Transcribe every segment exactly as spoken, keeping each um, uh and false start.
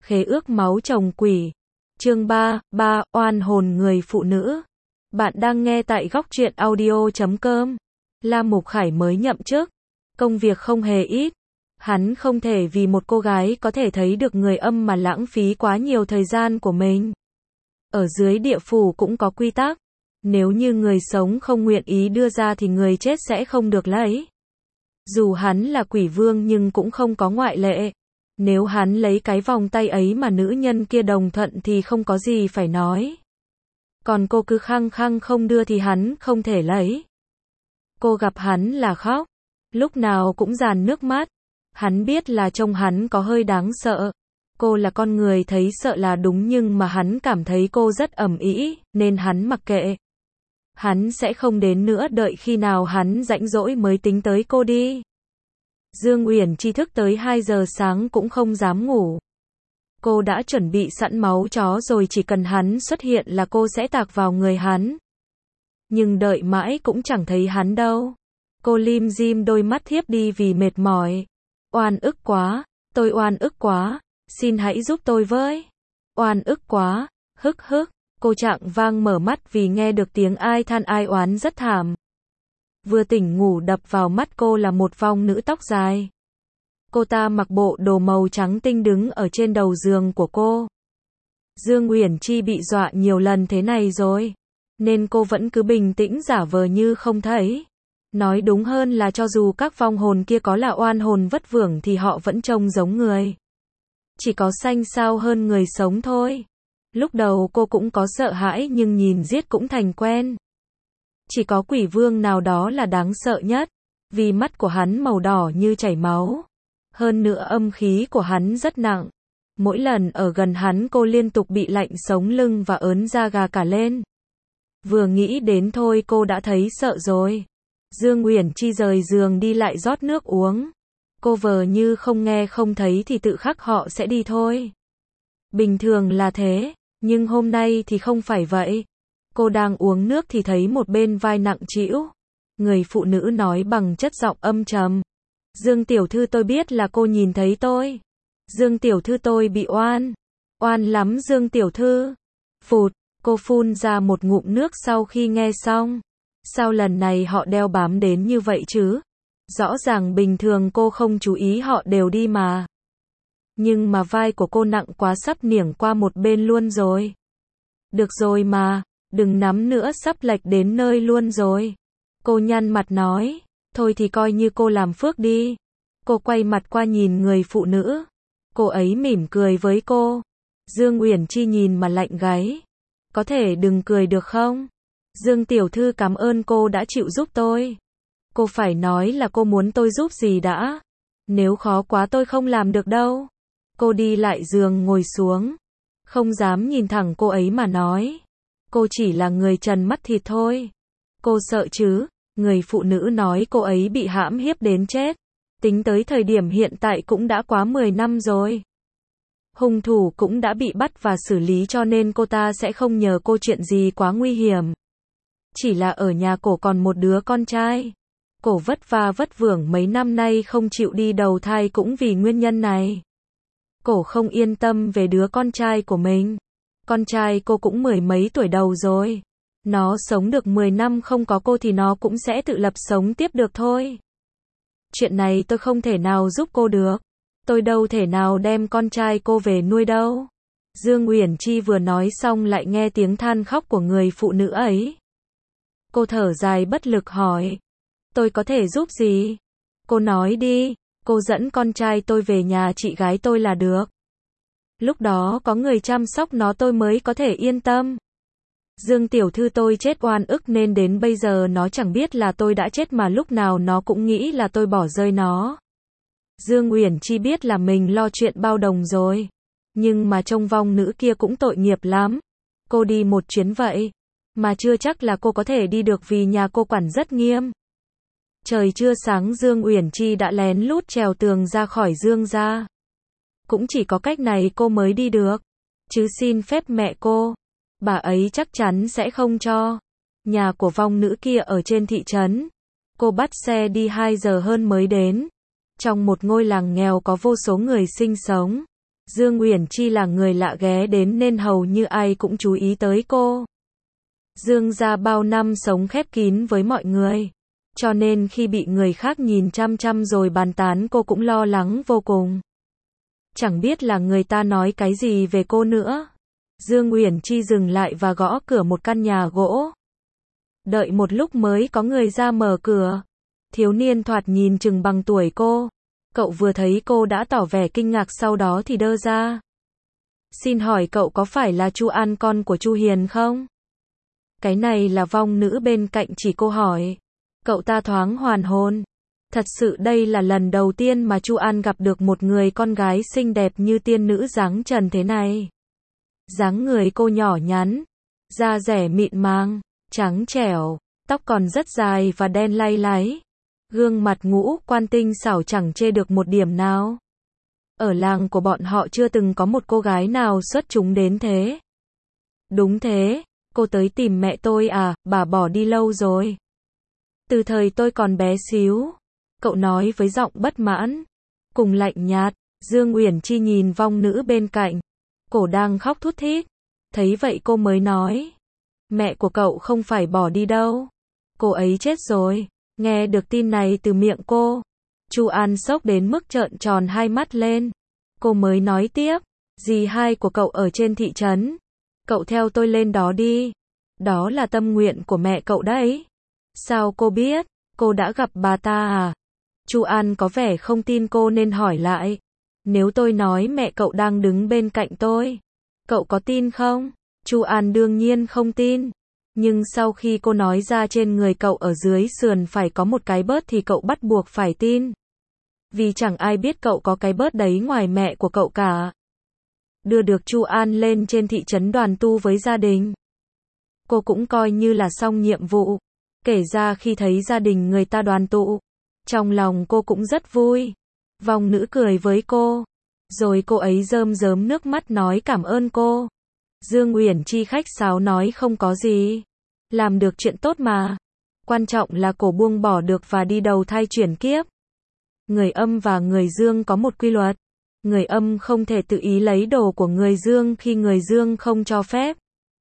Khế ước máu chồng quỷ. Chương ba, ba, oan hồn người phụ nữ. Bạn đang nghe tại góc truyện audio chấm com. La Mục Khải mới nhậm chức, công việc không hề ít. Hắn không thể vì một cô gái có thể thấy được người âm mà lãng phí quá nhiều thời gian của mình. Ở dưới địa phủ cũng có quy tắc. Nếu như người sống không nguyện ý đưa ra thì người chết sẽ không được lấy. Dù hắn là quỷ vương nhưng cũng không có ngoại lệ. Nếu hắn lấy cái vòng tay ấy mà nữ nhân kia đồng thuận thì không có gì phải nói. Còn cô cứ khăng khăng không đưa thì hắn không thể lấy. Cô gặp hắn là khóc, lúc nào cũng dàn nước mắt. Hắn biết là trông hắn có hơi đáng sợ. Cô là con người thấy sợ là đúng nhưng mà hắn cảm thấy cô rất ầm ĩ, nên hắn mặc kệ. Hắn sẽ không đến nữa, đợi khi nào hắn rảnh rỗi mới tính tới cô đi. Dương Uyển Chi thức tới hai giờ sáng cũng không dám ngủ. Cô đã chuẩn bị sẵn máu chó rồi, chỉ cần hắn xuất hiện là cô sẽ tạc vào người hắn. Nhưng đợi mãi cũng chẳng thấy hắn đâu. Cô lim dim đôi mắt thiếp đi vì mệt mỏi. Oan ức quá, tôi oan ức quá, xin hãy giúp tôi với. Oan ức quá, hức hức. Cô trạng vang mở mắt vì nghe được tiếng ai than ai oán rất thảm. Vừa tỉnh ngủ đập vào mắt cô là một vong nữ tóc dài. Cô ta mặc bộ đồ màu trắng tinh đứng ở trên đầu giường của cô. Dương Uyển Chi bị dọa nhiều lần thế này rồi, nên cô vẫn cứ bình tĩnh giả vờ như không thấy. Nói đúng hơn là cho dù các vong hồn kia có là oan hồn vất vưởng thì họ vẫn trông giống người. Chỉ có xanh xao hơn người sống thôi. Lúc đầu cô cũng có sợ hãi nhưng nhìn giết cũng thành quen. Chỉ có quỷ vương nào đó là đáng sợ nhất, vì mắt của hắn màu đỏ như chảy máu. Hơn nữa âm khí của hắn rất nặng. Mỗi lần ở gần hắn cô liên tục bị lạnh sống lưng và ớn da gà cả lên. Vừa nghĩ đến thôi cô đã thấy sợ rồi. Dương Uyển Chi rời giường đi lại rót nước uống. Cô vờ như không nghe không thấy thì tự khắc họ sẽ đi thôi. Bình thường là thế, nhưng hôm nay thì không phải vậy. Cô đang uống nước thì thấy một bên vai nặng trĩu. Người phụ nữ nói bằng chất giọng âm trầm. Dương tiểu thư, tôi biết là cô nhìn thấy tôi. Dương tiểu thư, tôi bị oan. Oan lắm Dương tiểu thư. Phụt, cô phun ra một ngụm nước sau khi nghe xong. Sao lần này họ đeo bám đến như vậy chứ? Rõ ràng bình thường cô không chú ý họ đều đi mà. Nhưng mà vai của cô nặng quá sắp niểng qua một bên luôn rồi. Được rồi mà, đừng nắm nữa, sắp lệch đến nơi luôn rồi. Cô nhăn mặt nói, thôi thì coi như cô làm phước đi. Cô quay mặt qua nhìn người phụ nữ. Cô ấy mỉm cười với cô. Dương Uyển Chi nhìn mà lạnh gáy. Có thể đừng cười được không? Dương tiểu thư, cảm ơn cô đã chịu giúp tôi. Cô phải nói là cô muốn tôi giúp gì đã. Nếu khó quá tôi không làm được đâu. Cô đi lại giường ngồi xuống. Không dám nhìn thẳng cô ấy mà nói. Cô chỉ là người trần mắt thịt thôi. Cô sợ chứ? Người phụ nữ nói cô ấy bị hãm hiếp đến chết. Tính tới thời điểm hiện tại cũng đã quá mười năm rồi. Hung thủ cũng đã bị bắt và xử lý cho nên cô ta sẽ không nhờ cô chuyện gì quá nguy hiểm. Chỉ là ở nhà cổ còn một đứa con trai. Cổ vất vả vất vưởng mấy năm nay không chịu đi đầu thai cũng vì nguyên nhân này. Cổ không yên tâm về đứa con trai của mình. Con trai cô cũng mười mấy tuổi đầu rồi. Nó sống được mười năm không có cô thì nó cũng sẽ tự lập sống tiếp được thôi. Chuyện này tôi không thể nào giúp cô được. Tôi đâu thể nào đem con trai cô về nuôi đâu. Dương Uyển Chi vừa nói xong lại nghe tiếng than khóc của người phụ nữ ấy. Cô thở dài bất lực hỏi. Tôi có thể giúp gì? Cô nói đi, cô dẫn con trai tôi về nhà chị gái tôi là được. Lúc đó có người chăm sóc nó tôi mới có thể yên tâm. Dương tiểu thư, tôi chết oan ức nên đến bây giờ nó chẳng biết là tôi đã chết mà lúc nào nó cũng nghĩ là tôi bỏ rơi nó. Dương Uyển Chi biết là mình lo chuyện bao đồng rồi. Nhưng mà trông vong nữ kia cũng tội nghiệp lắm. Cô đi một chuyến vậy, mà chưa chắc là cô có thể đi được vì nhà cô quản rất nghiêm. Trời chưa sáng Dương Uyển Chi đã lén lút trèo tường ra khỏi Dương gia. Cũng chỉ có cách này cô mới đi được. Chứ xin phép mẹ cô, bà ấy chắc chắn sẽ không cho. Nhà của vong nữ kia ở trên thị trấn. Cô bắt xe đi hai giờ hơn mới đến. Trong một ngôi làng nghèo có vô số người sinh sống. Dương Uyển Chi là người lạ ghé đến nên hầu như ai cũng chú ý tới cô. Dương gia bao năm sống khép kín với mọi người, cho nên khi bị người khác nhìn chăm chăm rồi bàn tán cô cũng lo lắng vô cùng. Chẳng biết là người ta nói cái gì về cô nữa. Dương Uyển Chi dừng lại và gõ cửa một căn nhà gỗ. Đợi một lúc mới có người ra mở cửa. Thiếu niên thoạt nhìn chừng bằng tuổi cô. Cậu vừa thấy cô đã tỏ vẻ kinh ngạc, sau đó thì đơ ra. Xin hỏi cậu có phải là Chu An, con của Chu Hiền không? Cái này là vong nữ bên cạnh chỉ cô hỏi. Cậu ta thoáng hoàn hồn. Thật sự đây là lần đầu tiên mà Chu An gặp được một người con gái xinh đẹp như tiên nữ dáng trần thế này. Dáng người cô nhỏ nhắn, da dẻ mịn màng, trắng trẻo, tóc còn rất dài và đen lay láy. Gương mặt ngũ quan tinh xảo chẳng chê được một điểm nào. Ở làng của bọn họ chưa từng có một cô gái nào xuất chúng đến thế. Đúng thế, cô tới tìm mẹ tôi à, bà bỏ đi lâu rồi. Từ thời tôi còn bé xíu. Cậu nói với giọng bất mãn, cùng lạnh nhạt. Dương Uyển Chi nhìn vong nữ bên cạnh. Cổ đang khóc thút thít. Thấy vậy cô mới nói. Mẹ của cậu không phải bỏ đi đâu. Cô ấy chết rồi. Nghe được tin này từ miệng cô, Chu An sốc đến mức trợn tròn hai mắt lên. Cô mới nói tiếp. Dì hai của cậu ở trên thị trấn. Cậu theo tôi lên đó đi. Đó là tâm nguyện của mẹ cậu đấy. Sao cô biết? Cô đã gặp bà ta à? Chu An có vẻ không tin cô nên hỏi lại. Nếu tôi nói mẹ cậu đang đứng bên cạnh tôi, cậu có tin không? Chu An đương nhiên không tin. Nhưng sau khi cô nói ra trên người cậu ở dưới sườn phải có một cái bớt thì cậu bắt buộc phải tin. Vì chẳng ai biết cậu có cái bớt đấy ngoài mẹ của cậu cả. Đưa được Chu An lên trên thị trấn đoàn tu với gia đình. Cô cũng coi như là xong nhiệm vụ. Kể ra khi thấy gia đình người ta đoàn tụ, trong lòng cô cũng rất vui. Vong nữ cười với cô. Rồi cô ấy rơm rớm nước mắt nói cảm ơn cô. Dương Uyển Chi khách sáo nói không có gì. Làm được chuyện tốt mà. Quan trọng là cổ buông bỏ được và đi đầu thai chuyển kiếp. Người âm và người dương có một quy luật. Người âm không thể tự ý lấy đồ của người dương khi người dương không cho phép.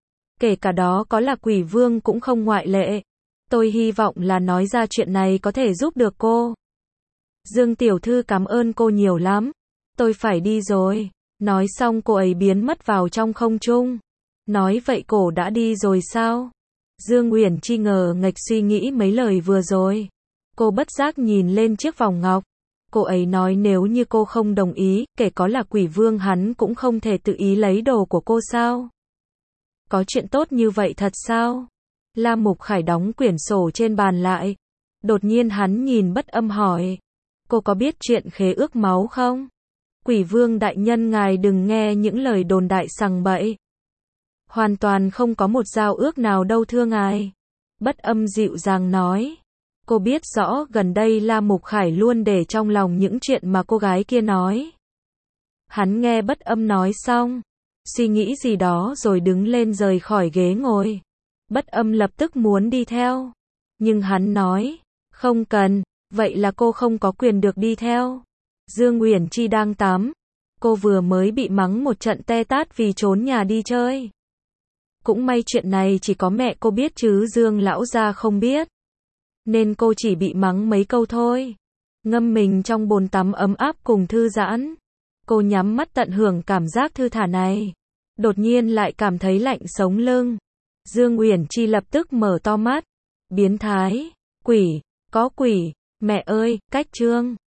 Kể cả đó có là quỷ vương cũng không ngoại lệ. Tôi hy vọng là nói ra chuyện này có thể giúp được cô. Dương tiểu thư cảm ơn cô nhiều lắm. Tôi phải đi rồi. Nói xong cô ấy biến mất vào trong không trung. Nói vậy cổ đã đi rồi sao? Dương Uyển Chi ngờ nghệch suy nghĩ mấy lời vừa rồi. Cô bất giác nhìn lên chiếc vòng ngọc. Cô ấy nói nếu như cô không đồng ý, kể có là quỷ vương hắn cũng không thể tự ý lấy đồ của cô sao? Có chuyện tốt như vậy thật sao? La Mục Khải đóng quyển sổ trên bàn lại. Đột nhiên hắn nhìn Bất Âm hỏi. Cô có biết chuyện khế ước máu không? Quỷ vương đại nhân ngài đừng nghe những lời đồn đại sằng bậy. Hoàn toàn không có một giao ước nào đâu thưa ngài. Bất Âm dịu dàng nói. Cô biết rõ gần đây La Mục Khải luôn để trong lòng những chuyện mà cô gái kia nói. Hắn nghe Bất Âm nói xong, suy nghĩ gì đó rồi đứng lên rời khỏi ghế ngồi. Bất Âm lập tức muốn đi theo. Nhưng hắn nói, không cần, vậy là cô không có quyền được đi theo. Dương Uyển Chi đang tắm. Cô vừa mới bị mắng một trận te tát vì trốn nhà đi chơi. Cũng may chuyện này chỉ có mẹ cô biết chứ Dương lão gia không biết. Nên cô chỉ bị mắng mấy câu thôi. Ngâm mình trong bồn tắm ấm áp cùng thư giãn. Cô nhắm mắt tận hưởng cảm giác thư thả này. Đột nhiên lại cảm thấy lạnh sống lưng. Dương Uyển Chi lập tức mở to mắt. Biến thái, quỷ, có quỷ, mẹ ơi, cách chương.